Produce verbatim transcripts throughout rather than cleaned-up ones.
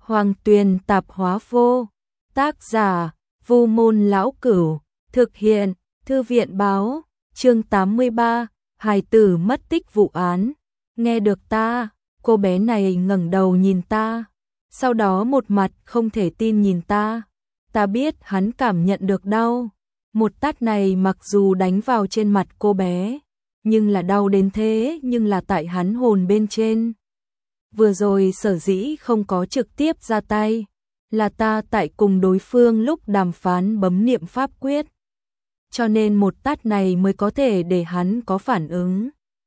Hoàng Tuyền Tạp Hóa Vô. Tác giả: Vu Môn Lão Cửu. Thực hiện: Thư viện Báo. Chương tám mươi ba. Hài tử mất tích vụ án. Nghe được ta, cô bé này ngẩng đầu nhìn ta, sau đó một mặt không thể tin nhìn ta. Ta biết hắn cảm nhận được đau. Một tát này mặc dù đánh vào trên mặt cô bé, nhưng là đau đến thế nhưng là tại hắn hồn bên trên. Vừa rồi sở dĩ không có trực tiếp ra tay, là ta tại cùng đối phương lúc đàm phán bấm niệm pháp quyết. Cho nên một tát này mới có thể để hắn có phản ứng.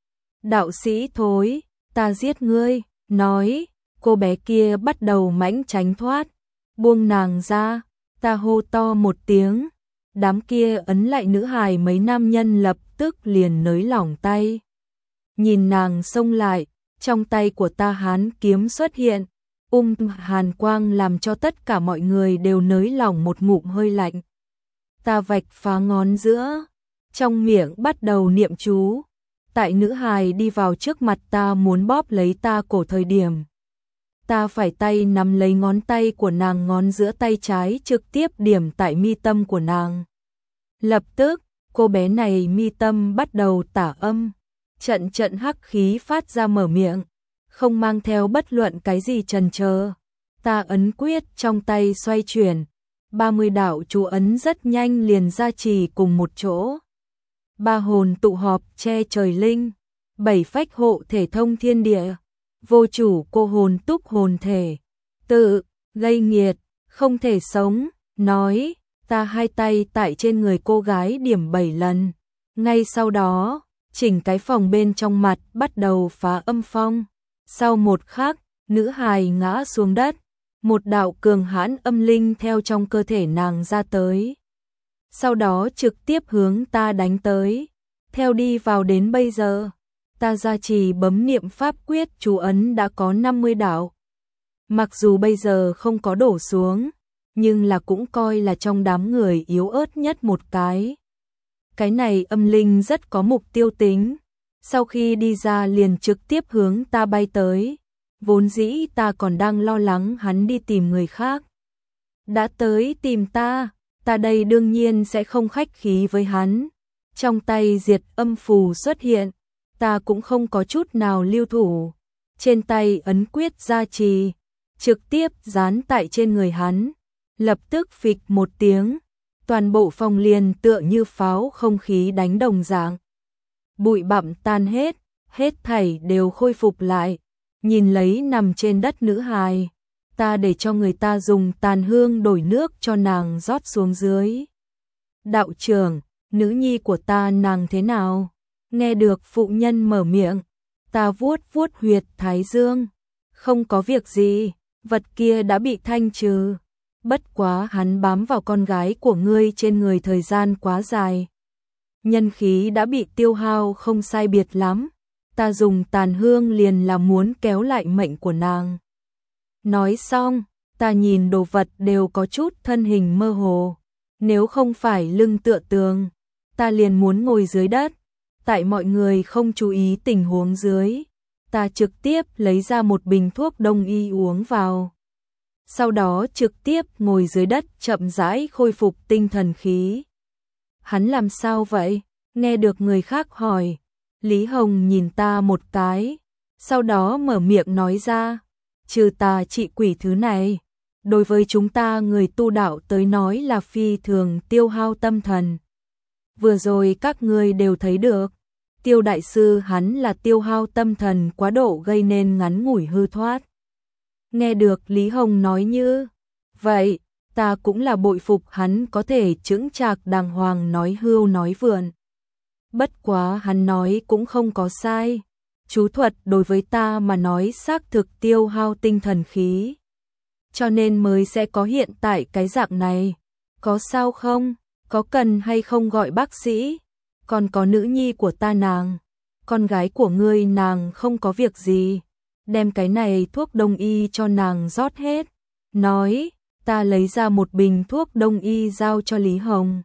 Đạo sĩ thối, ta giết ngươi, nói, cô bé kia bắt đầu mãnh tránh thoát, buông nàng ra, ta hô to một tiếng. Đám kia ấn lại nữ hài mấy nam nhân lập tức liền nới lỏng tay. Nhìn nàng xông lại, trong tay của ta hán kiếm xuất hiện, um hàn quang làm cho tất cả mọi người đều nới lỏng một ngụm hơi lạnh. Ta vạch phá ngón giữa, trong miệng bắt đầu niệm chú. Tại nữ hài đi vào trước mặt ta muốn bóp lấy ta cổ thời điểm, ta phải tay nắm lấy ngón tay của nàng, ngón giữa tay trái trực tiếp điểm tại mi tâm của nàng. Lập tức, cô bé này mi tâm bắt đầu tả âm, trận trận hắc khí phát ra mở miệng, không mang theo bất luận cái gì chần chờ. Ta ấn quyết trong tay xoay chuyển, ba mươi đạo chú ấn rất nhanh liền ra trì cùng một chỗ. Ba hồn tụ họp che trời linh, bảy phách hộ thể thông thiên địa, vô chủ cô hồn túc hồn thể, tự gây nghiệt, không thể sống, nói. Ta hai tay tại trên người cô gái điểm bảy lần. Ngay sau đó, chỉnh cái phòng bên trong mặt bắt đầu phá âm phong. Sau một khắc, nữ hài ngã xuống đất, một đạo cường hãn âm linh theo trong cơ thể nàng ra tới. Sau đó trực tiếp hướng ta đánh tới. Theo đi vào đến bây giờ, ta gia trì bấm niệm pháp quyết chú ấn đã có năm mươi đạo. Mặc dù bây giờ không có đổ xuống, nhưng là cũng coi là trong đám người yếu ớt nhất một cái. Cái này âm linh rất có mục tiêu tính, sau khi đi ra liền trực tiếp hướng ta bay tới, vốn dĩ ta còn đang lo lắng hắn đi tìm người khác. Đã tới tìm ta, ta đây đương nhiên sẽ không khách khí với hắn. Trong tay diệt âm phù xuất hiện, ta cũng không có chút nào lưu thủ, trên tay ấn quyết gia trì, trực tiếp dán tại trên người hắn. Lập tức phịch một tiếng, toàn bộ phòng liền tựa như pháo không khí đánh đồng dạng. Bụi bặm tan hết, hết thảy đều khôi phục lại. Nhìn lấy nằm trên đất nữ hài, ta để cho người ta dùng tàn hương đổi nước cho nàng rót xuống dưới. Đạo trưởng, nữ nhi của ta nàng thế nào? Nghe được phụ nhân mở miệng, ta vuốt vuốt huyệt thái dương. Không có việc gì, vật kia đã bị thanh trừ. Bất quá hắn bám vào con gái của ngươi trên người thời gian quá dài. Nhân khí đã bị tiêu hao không sai biệt lắm. Ta dùng tàn hương liền là muốn kéo lại mệnh của nàng. Nói xong, ta nhìn đồ vật đều có chút thân hình mơ hồ. Nếu không phải lưng tựa tường, ta liền muốn ngồi dưới đất. Tại mọi người không chú ý tình huống dưới, ta trực tiếp lấy ra một bình thuốc đông y uống vào. Sau đó trực tiếp ngồi dưới đất chậm rãi khôi phục tinh thần khí. Hắn làm sao vậy? Nghe được người khác hỏi, Lý Hồng nhìn ta một cái, sau đó mở miệng nói ra, trừ tà trị quỷ thứ này, đối với chúng ta người tu đạo tới nói là phi thường tiêu hao tâm thần. Vừa rồi các ngươi đều thấy được, Tiêu đại sư hắn là tiêu hao tâm thần quá độ gây nên ngắn ngủi hư thoát. Nghe được Lý Hồng nói như vậy, ta cũng là bội phục hắn có thể chững chạc đàng hoàng nói hưu nói vượn. Bất quá hắn nói cũng không có sai. Chú thuật đối với ta mà nói xác thực tiêu hao tinh thần khí. Cho nên mới sẽ có hiện tại cái dạng này. Có sao không? Có cần hay không gọi bác sĩ? Còn có nữ nhi của ta nàng. Con gái của ngươi nàng không có việc gì. Đem cái này thuốc đông y cho nàng rót hết. Nói, ta lấy ra một bình thuốc đông y giao cho Lý Hồng.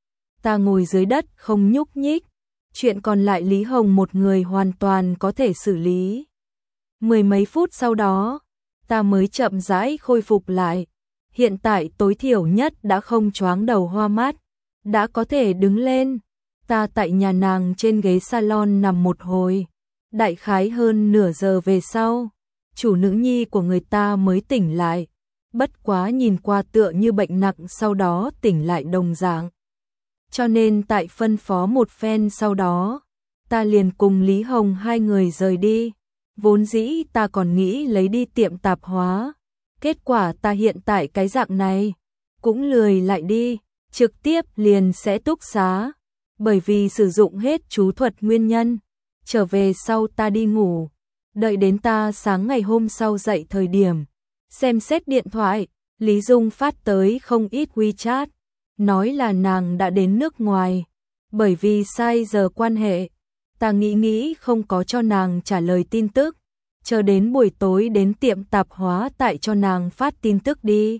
Ta ngồi dưới đất không nhúc nhích. Chuyện còn lại Lý Hồng một người hoàn toàn có thể xử lý. Mười mấy phút sau đó, ta mới chậm rãi khôi phục lại. Hiện tại tối thiểu nhất đã không choáng đầu hoa mắt, đã có thể đứng lên. Ta tại nhà nàng trên ghế salon nằm một hồi, đại khái hơn nửa giờ về sau, chủ nữ nhi của người ta mới tỉnh lại, bất quá nhìn qua tựa như bệnh nặng sau đó tỉnh lại đồng dạng. Cho nên tại phân phó một phen sau đó, ta liền cùng Lý Hồng hai người rời đi. Vốn dĩ ta còn nghĩ lấy đi tiệm tạp hóa, kết quả ta hiện tại cái dạng này, cũng lười lại đi, trực tiếp liền sẽ túc xá, bởi vì sử dụng hết chú thuật nguyên nhân. Trở về sau ta đi ngủ, đợi đến ta sáng ngày hôm sau dậy thời điểm, xem xét điện thoại, Lý Dung phát tới không ít WeChat, nói là nàng đã đến nước ngoài, bởi vì sai giờ quan hệ. Ta nghĩ nghĩ không có cho nàng trả lời tin tức, chờ đến buổi tối đến tiệm tạp hóa tại cho nàng phát tin tức đi.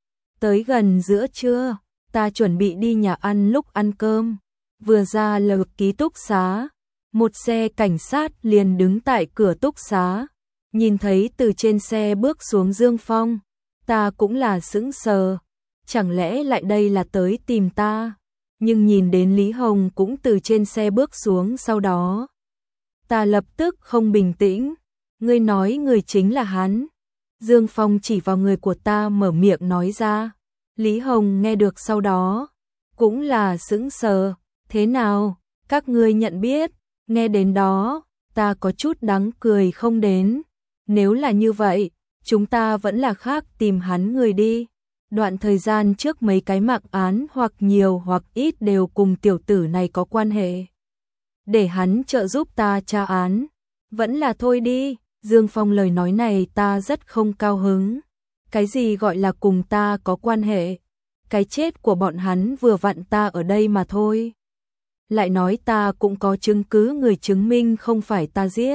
Tới gần giữa trưa, ta chuẩn bị đi nhà ăn lúc ăn cơm, vừa ra lầu ký túc xá, một xe cảnh sát liền đứng tại cửa túc xá, nhìn thấy từ trên xe bước xuống Dương Phong, ta cũng là sững sờ, chẳng lẽ lại đây là tới tìm ta, nhưng nhìn đến Lý Hồng cũng từ trên xe bước xuống sau đó. Ta lập tức không bình tĩnh, ngươi nói người chính là hắn. Dương Phong chỉ vào người của ta mở miệng nói ra, Lý Hồng nghe được sau đó, cũng là sững sờ, thế nào, các ngươi nhận biết, nghe đến đó, ta có chút đắng cười không đến, nếu là như vậy, chúng ta vẫn là khác tìm hắn người đi. Đoạn thời gian trước mấy cái mặc án hoặc nhiều hoặc ít đều cùng tiểu tử này có quan hệ. Để hắn trợ giúp ta tra án, vẫn là thôi đi. Dương Phong lời nói này ta rất không cao hứng. Cái gì gọi là cùng ta có quan hệ? Cái chết của bọn hắn vừa vặn ta ở đây mà thôi. Lại nói ta cũng có chứng cứ người chứng minh không phải ta giết.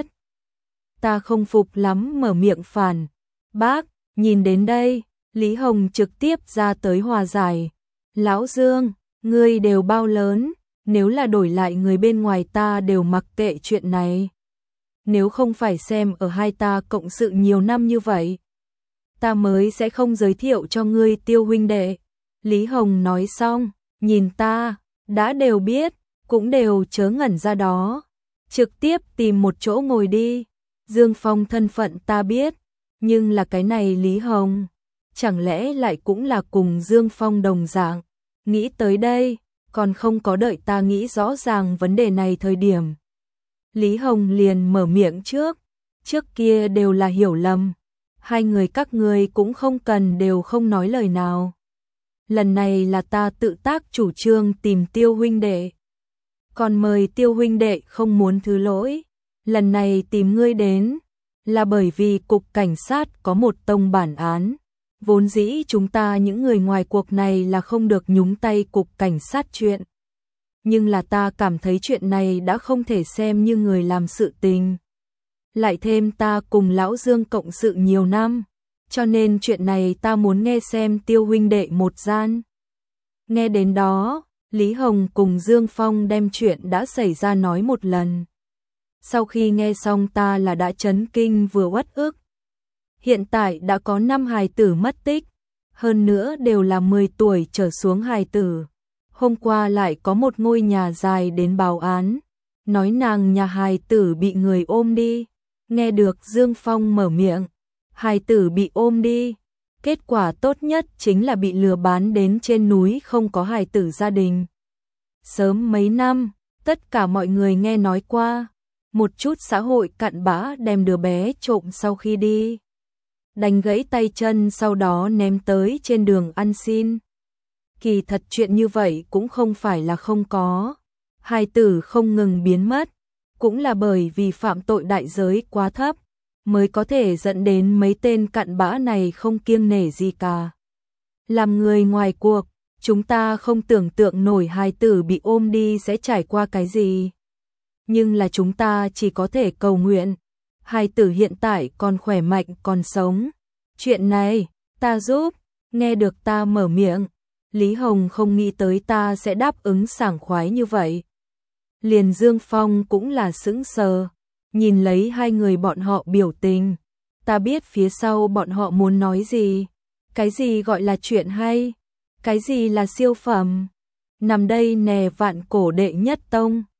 Ta không phục lắm mở miệng phản. Bác, nhìn đến đây, Lý Hồng trực tiếp ra tới hòa giải. Lão Dương, ngươi đều bao lớn, nếu là đổi lại người bên ngoài ta đều mặc kệ chuyện này. Nếu không phải xem ở hai ta cộng sự nhiều năm như vậy, ta mới sẽ không giới thiệu cho ngươi Tiêu huynh đệ. Lý Hồng nói xong, nhìn ta, đã đều biết, cũng đều chớ ngẩn ra đó. Trực tiếp tìm một chỗ ngồi đi. Dương Phong thân phận ta biết, nhưng là cái này Lý Hồng, chẳng lẽ lại cũng là cùng Dương Phong đồng dạng. Nghĩ tới đây, còn không có đợi ta nghĩ rõ ràng vấn đề này thời điểm. Lý Hồng liền mở miệng trước, trước kia đều là hiểu lầm, hai người các ngươi cũng không cần đều không nói lời nào. Lần này là ta tự tác chủ trương tìm Tiêu huynh đệ, còn mời Tiêu huynh đệ không muốn thứ lỗi. Lần này tìm ngươi đến, là bởi vì cục cảnh sát có một tông bản án, vốn dĩ chúng ta những người ngoài cuộc này là không được nhúng tay cục cảnh sát chuyện. Nhưng là ta cảm thấy chuyện này đã không thể xem như người làm sự tình. Lại thêm ta cùng Lão Dương cộng sự nhiều năm, cho nên chuyện này ta muốn nghe xem Tiêu huynh đệ một gian. Nghe đến đó, Lý Hồng cùng Dương Phong đem chuyện đã xảy ra nói một lần. Sau khi nghe xong ta là đã chấn kinh vừa uất ức. Hiện tại đã có năm hài tử mất tích, hơn nữa đều là mười tuổi trở xuống hài tử. Hôm qua lại có một ngôi nhà dài đến báo án, nói nàng nhà hài tử bị người ôm đi. Nghe được Dương Phong mở miệng, hài tử bị ôm đi, kết quả tốt nhất chính là bị lừa bán đến trên núi không có hài tử gia đình. Sớm mấy năm, tất cả mọi người nghe nói qua, một chút xã hội cặn bã đem đứa bé trộm sau khi đi, đánh gãy tay chân sau đó ném tới trên đường ăn xin. Kỳ thật chuyện như vậy cũng không phải là không có, hài tử không ngừng biến mất, cũng là bởi vì phạm tội đại giới quá thấp, mới có thể dẫn đến mấy tên cặn bã này không kiêng nể gì cả. Làm người ngoài cuộc, chúng ta không tưởng tượng nổi hài tử bị ôm đi sẽ trải qua cái gì. Nhưng là chúng ta chỉ có thể cầu nguyện, hài tử hiện tại còn khỏe mạnh còn sống. Chuyện này, ta giúp. Nghe được ta mở miệng, Lý Hồng không nghĩ tới ta sẽ đáp ứng sảng khoái như vậy. Liền Dương Phong cũng là sững sờ, nhìn lấy hai người bọn họ biểu tình, Ta biết phía sau bọn họ muốn nói gì. Cái gì gọi là chuyện hay? Cái gì là siêu phẩm? Nằm đây nè vạn cổ đệ nhất tông.